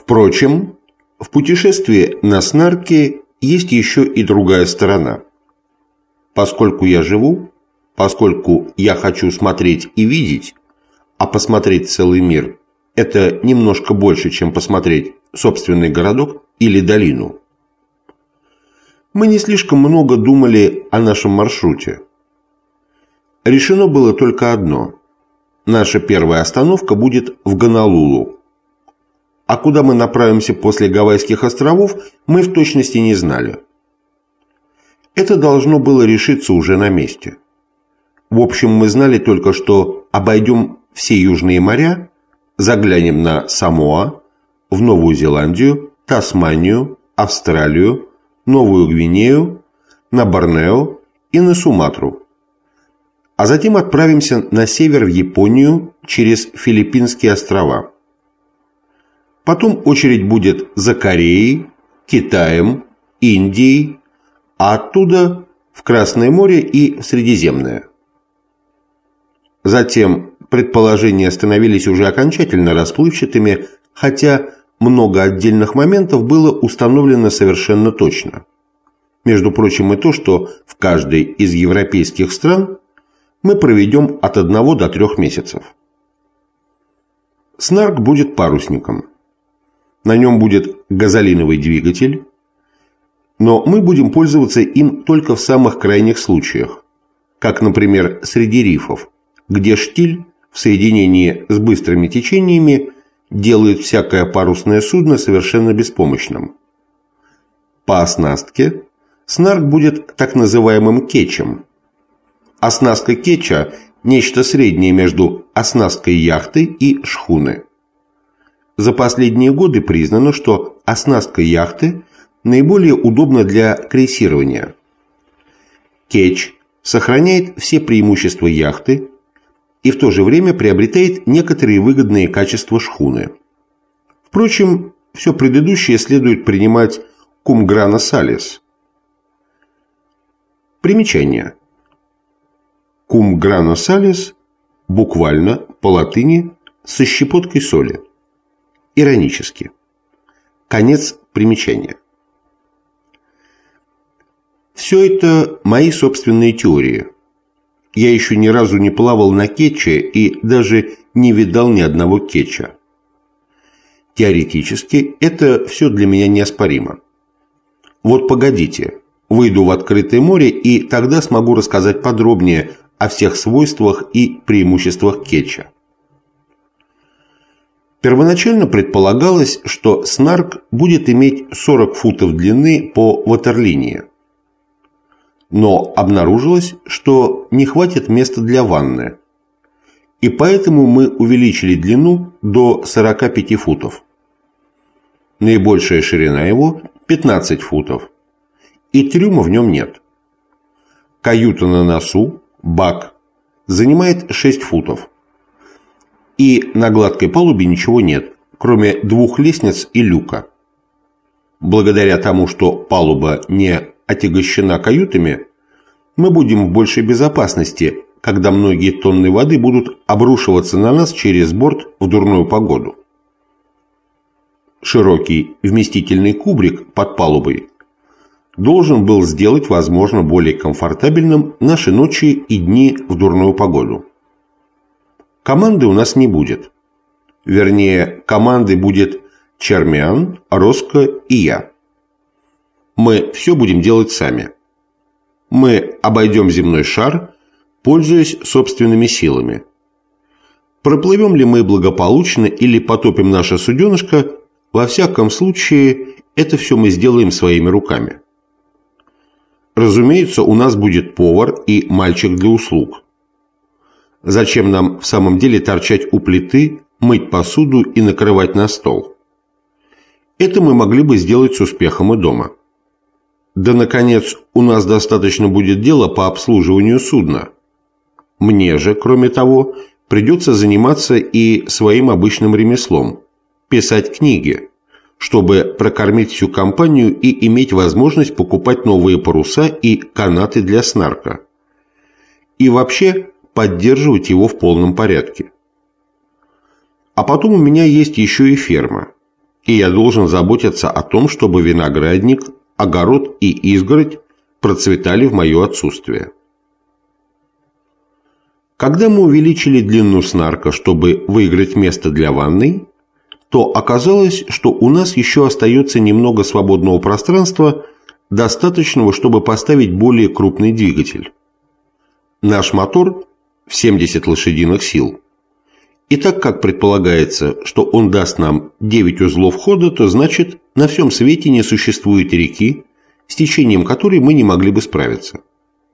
Впрочем, в путешествии на Снарке есть еще и другая сторона. Поскольку я живу, поскольку я хочу смотреть и видеть, а посмотреть целый мир – это немножко больше, чем посмотреть собственный городок или долину. Мы не слишком много думали о нашем маршруте. Решено было только одно – наша первая остановка будет в Гонолулу. А куда мы направимся после Гавайских островов, мы в точности не знали. Это должно было решиться уже на месте. В общем, мы знали только, что обойдем все южные моря, заглянем на Самоа, в Новую Зеландию, Тасманию, Австралию, Новую Гвинею, на Борнео и на Суматру. А затем отправимся на север в Японию через Филиппинские острова. Потом очередь будет за Кореей, Китаем, Индией, а оттуда в Красное море и в Средиземное. Затем предположения становились уже окончательно расплывчатыми, хотя много отдельных моментов было установлено совершенно точно. Между прочим, и то, что в каждой из европейских стран мы проведем от 1 до 3 месяцев. Снарк будет парусником. На нем будет газолиновый двигатель, но мы будем пользоваться им только в самых крайних случаях, как, например, среди рифов, где штиль в соединении с быстрыми течениями делает всякое парусное судно совершенно беспомощным. По оснастке Снарк будет так называемым кетчем. Оснастка кетча – нечто среднее между оснасткой яхты и шхуны. За последние годы признано, что оснастка яхты наиболее удобна для крейсирования. Кетч сохраняет все преимущества яхты и в то же время приобретает некоторые выгодные качества шхуны. Впрочем, все предыдущее следует принимать cum grano salis. Примечание. Cum grano salis буквально по латыни со щепоткой соли. Иронически. Конец примечания. Все это мои собственные теории. Я еще ни разу не плавал на кетче и даже не видал ни одного кетча. Теоретически это все для меня неоспоримо. Вот погодите, выйду в открытое море и тогда смогу рассказать подробнее о всех свойствах и преимуществах кетча. Первоначально предполагалось, что Снарк будет иметь 40 футов длины по ватерлинии. Но обнаружилось, что не хватит места для ванны. И поэтому мы увеличили длину до 45 футов. Наибольшая ширина его – 15 футов. И трюма в нем нет. Каюта на носу, бак, занимает 6 футов. И на гладкой палубе ничего нет, кроме 2 лестниц и люка. Благодаря тому, что палуба не отягощена каютами, мы будем в большей безопасности, когда многие тонны воды будут обрушиваться на нас через борт в дурную погоду. Широкий вместительный кубрик под палубой должен был сделать, возможно, более комфортабельным наши ночи и дни в дурную погоду. Команды у нас не будет. Вернее, командой будет Чермиан, Роско и я. Мы все будем делать сами. Мы обойдем земной шар, пользуясь собственными силами. Проплывем ли мы благополучно или потопим наше суденышко, во всяком случае, это все мы сделаем своими руками. Разумеется, у нас будет повар и мальчик для услуг. Зачем нам в самом деле торчать у плиты, мыть посуду и накрывать на стол? Это мы могли бы сделать с успехом и дома. Да, наконец, у нас достаточно будет дела по обслуживанию судна. Мне же, кроме того, придется заниматься и своим обычным ремеслом – писать книги, чтобы прокормить всю компанию и иметь возможность покупать новые паруса и канаты для Снарка. И вообще поддерживать его в полном порядке. А потом у меня есть еще и ферма. и я должен заботиться о том, чтобы виноградник, огород и изгородь процветали в мое отсутствие. Когда мы увеличили длину снарка, чтобы выиграть место для ванной, то оказалось, что у нас еще остается немного свободного пространства, достаточного, чтобы поставить более крупный двигатель. Наш мотор в 70 лошадиных сил. И так как предполагается, что он даст нам 9 узлов хода, то значит, на всем свете не существует реки, с течением которой мы не могли бы справиться.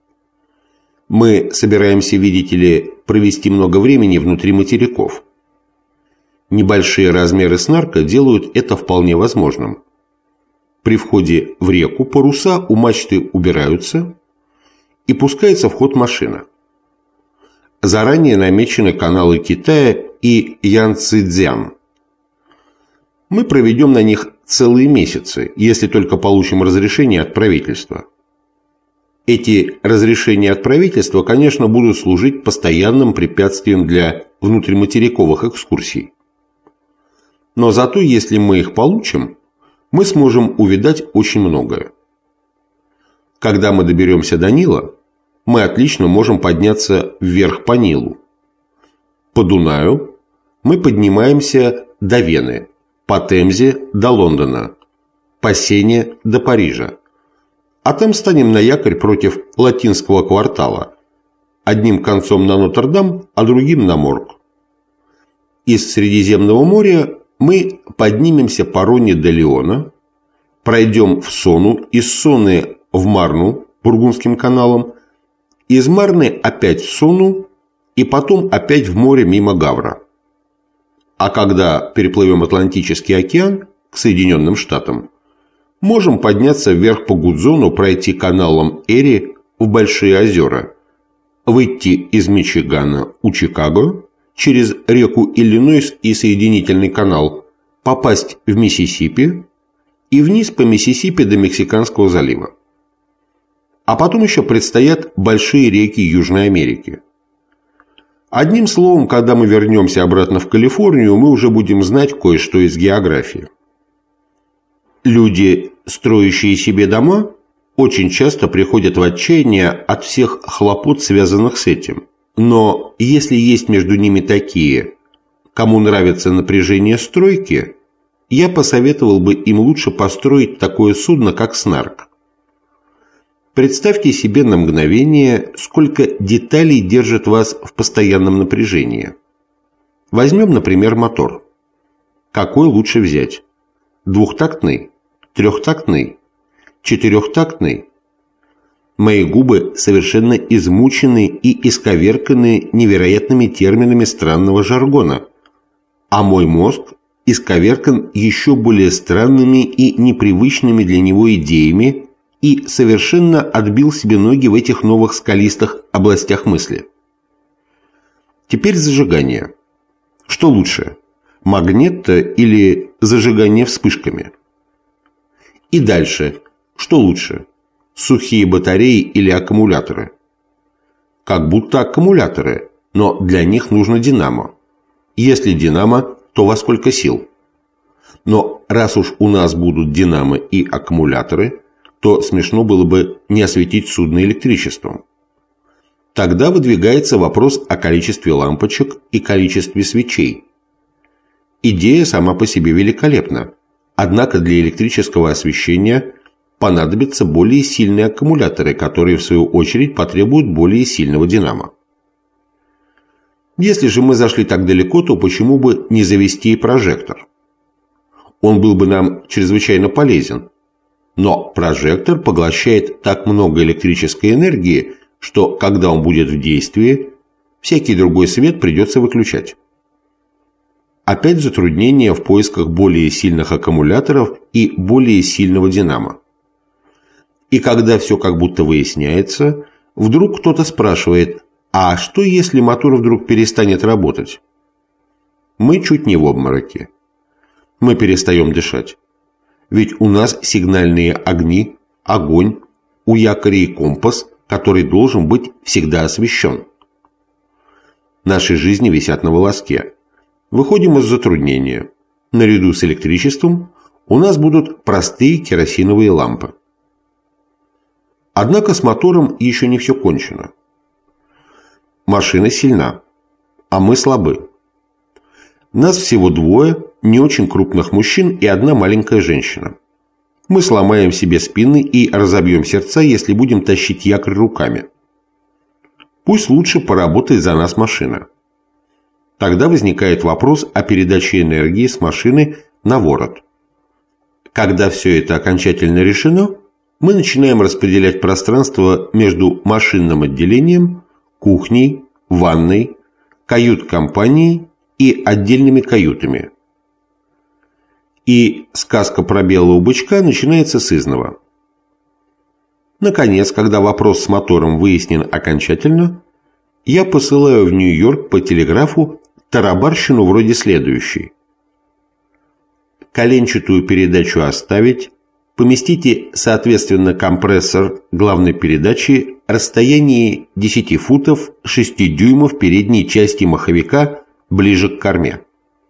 Мы собираемся, видите ли, провести много времени внутри материков. Небольшие размеры снарка делают это вполне возможным. При входе в реку паруса у мачты убираются и пускается в ход машина. Заранее намечены каналы Китая и Янцзян. Мы проведем на них целые месяцы, если только получим разрешение от правительства. Эти разрешения от правительства, конечно, будут служить постоянным препятствием для внутриматериковых экскурсий. Но зато, если мы их получим, мы сможем увидать очень многое. Когда мы доберемся до Нила, мы отлично можем подняться вверх по Нилу. По Дунаю мы поднимаемся до Вены, по Темзе до Лондона, по Сене до Парижа. А там станем на якорь против латинского квартала, одним концом на Нотр-Дам, а другим на Морг. Из Средиземного моря мы поднимемся по Роне до Лиона, пройдем в Сону, из Соны в Марну Бургундским каналом, из Марны опять в Сону и потом опять в море мимо Гавра. А когда переплывем Атлантический океан к Соединенным Штатам, можем подняться вверх по Гудзону, пройти каналом Эри в Большие озера, выйти из Мичигана у Чикаго, через реку Иллинойс и Соединительный канал, попасть в Миссисипи и вниз по Миссисипи до Мексиканского залива. А потом еще предстоят большие реки Южной Америки. Одним словом, когда мы вернемся обратно в Калифорнию, мы уже будем знать кое-что из географии. Люди, строящие себе дома, очень часто приходят в отчаяние от всех хлопот, связанных с этим. Но если есть между ними такие, кому нравится напряжение стройки, я посоветовал бы им лучше построить такое судно, как снарк. Представьте себе на мгновение, сколько деталей держит вас в постоянном напряжении. Возьмем, например, мотор. Какой лучше взять? Двухтактный? Трехтактный? Четырехтактный? Мои губы совершенно измучены и исковерканы невероятными терминами странного жаргона, а мой мозг исковеркан еще более странными и непривычными для него идеями и совершенно отбил себе ноги в этих новых скалистых областях мысли. Теперь зажигание. Что лучше, магнето или зажигание вспышками? И дальше, что лучше, сухие батареи или аккумуляторы? Как будто аккумуляторы, но для них нужно динамо. Если динамо, то во сколько сил? Но раз уж у нас будут динамо и аккумуляторы, то смешно было бы не осветить судно электричеством. Тогда выдвигается вопрос о количестве лампочек и количестве свечей. Идея сама по себе великолепна, однако для электрического освещения понадобятся более сильные аккумуляторы, которые в свою очередь потребуют более сильного динамо. Если же мы зашли так далеко, то почему бы не завести и прожектор? Он был бы нам чрезвычайно полезен. Но прожектор поглощает так много электрической энергии, что, когда он будет в действии, всякий другой свет придется выключать. Опять затруднения в поисках более сильных аккумуляторов и более сильного динамо. И когда все как будто выясняется, вдруг кто-то спрашивает: а что если мотор вдруг перестанет работать? Мы чуть не в обмороке. Мы перестаем дышать. Ведь у нас сигнальные огни, огонь, у якоря и компас, который должен быть всегда освещен. Наши жизни висят на волоске. Выходим из затруднения. наряду с электричеством у нас будут простые керосиновые лампы. Однако с мотором еще не все кончено. Машина сильна, а мы слабы. Нас всего двое не очень крупных мужчин и одна маленькая женщина. Мы сломаем себе спины и разобьем сердца, если будем тащить якорь руками. Пусть лучше поработает за нас машина. Тогда возникает вопрос о передаче энергии с машины на ворот. Когда все это окончательно решено, мы начинаем распределять пространство между машинным отделением, кухней, ванной, кают-компанией и отдельными каютами. И сказка про белого бычка начинается с изного. Наконец, когда вопрос с мотором выяснен окончательно, я посылаю в Нью-Йорк по телеграфу тарабарщину вроде следующей. Коленчатую передачу оставить, поместите, соответственно, компрессор главной передачи расстоянии 10 футов 6 дюймов передней части маховика ближе к корме.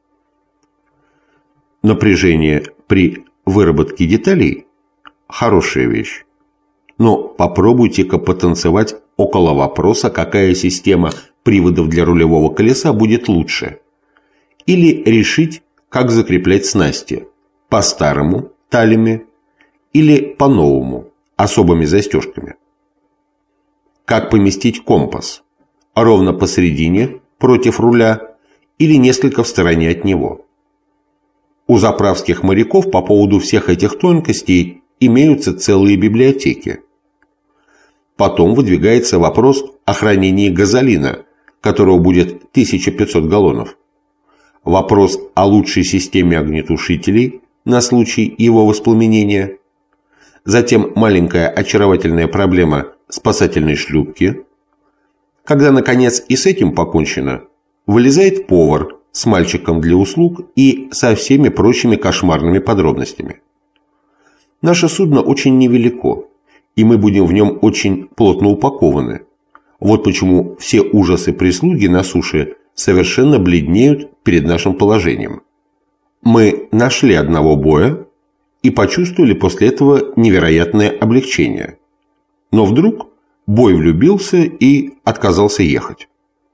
Напряжение при выработке деталей – хорошая вещь. Но попробуйте-ка потанцевать около вопроса, какая система приводов для рулевого колеса будет лучше. Или решить, как закреплять снасти – по-старому, талями, или по-новому, особыми застежками. Как поместить компас – ровно посередине, против руля, или несколько в стороне от него. У заправских моряков по поводу всех этих тонкостей имеются целые библиотеки. Потом выдвигается вопрос о хранении газолина, которого будет 1500 галлонов. Вопрос о лучшей системе огнетушителей на случай его воспламенения. Затем маленькая очаровательная проблема спасательной шлюпки. Когда, наконец, и с этим покончено, вылезает повар с мальчиком для услуг и со всеми прочими кошмарными подробностями. Наше судно очень невелико, и мы будем в нем очень плотно упакованы. Вот почему все ужасы прислуги на суше совершенно бледнеют перед нашим положением. Мы нашли одного боя и почувствовали после этого невероятное облегчение. Но вдруг бой влюбился и отказался ехать.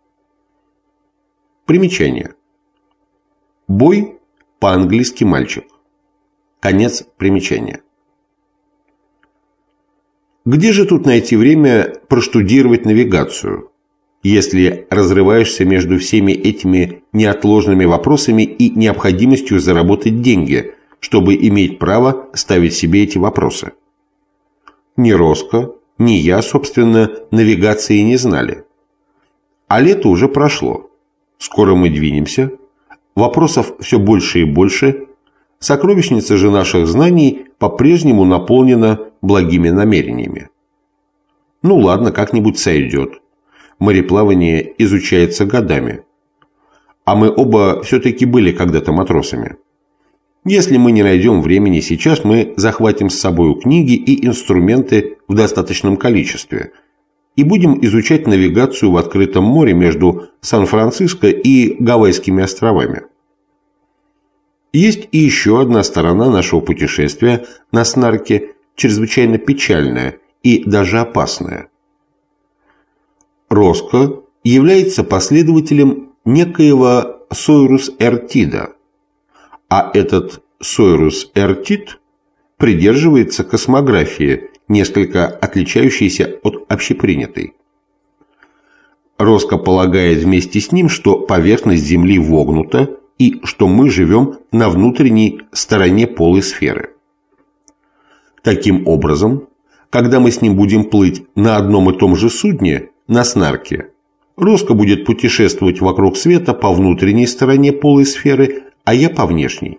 Примечание. Бой по-английски мальчик. Конец примечания. Где же тут найти время проштудировать навигацию, если разрываешься между всеми этими неотложными вопросами и необходимостью заработать деньги, чтобы иметь право ставить себе эти вопросы? Ни Роско, ни я, собственно, навигации не знали. А лето уже прошло. Скоро мы двинемся. Вопросов все больше и больше. Сокровищница же наших знаний по-прежнему наполнена благими намерениями. Ну ладно, как-нибудь сойдет. Мореплавание изучается годами. А мы оба все-таки были когда-то матросами. Если мы не найдем времени сейчас, мы захватим с собой книги и инструменты в достаточном количестве и будем изучать навигацию в открытом море между Сан-Франциско и Гавайскими островами. Есть и еще одна сторона нашего путешествия на Снарке, чрезвычайно печальная и даже опасная. Роско является последователем некоего Сойрус Эртида, а этот Сойрус Эртид придерживается космографии, несколько отличающейся от общепринятой. Роско полагает вместе с ним, что поверхность Земли вогнута и что мы живем на внутренней стороне полой сферы. Таким образом, когда мы с ним будем плыть на одном и том же судне, на Снарке, Роско будет путешествовать вокруг света по внутренней стороне полой сферы, а я по внешней.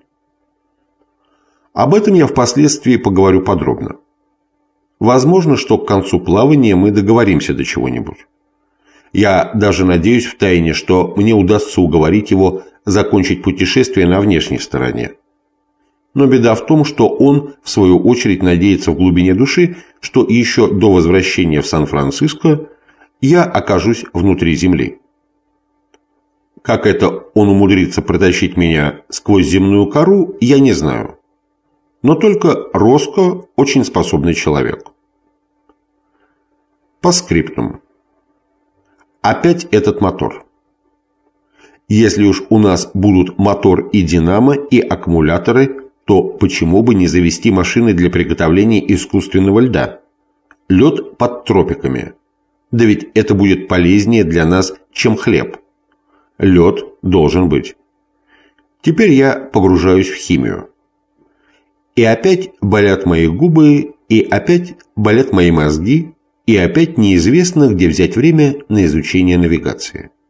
Об этом я впоследствии поговорю подробно. Возможно, что к концу плавания мы договоримся до чего-нибудь. Я даже надеюсь втайне, что мне удастся уговорить его закончить путешествие на внешней стороне. Но беда в том, что он, в свою очередь, надеется в глубине души, что еще до возвращения в Сан-Франциско я окажусь внутри Земли. Как это он умудрится протащить меня сквозь земную кору, я не знаю. Но только Роско очень способный человек. По скриптум. Опять этот мотор. Если уж у нас будут мотор и динамо, и аккумуляторы, то почему бы не завести машины для приготовления искусственного льда? Лед под тропиками. Да ведь это будет полезнее для нас, чем хлеб. Лед должен быть. Теперь я погружаюсь в химию. И опять болят мои губы, и опять болят мои мозги, и опять неизвестно, где взять время на изучение навигации.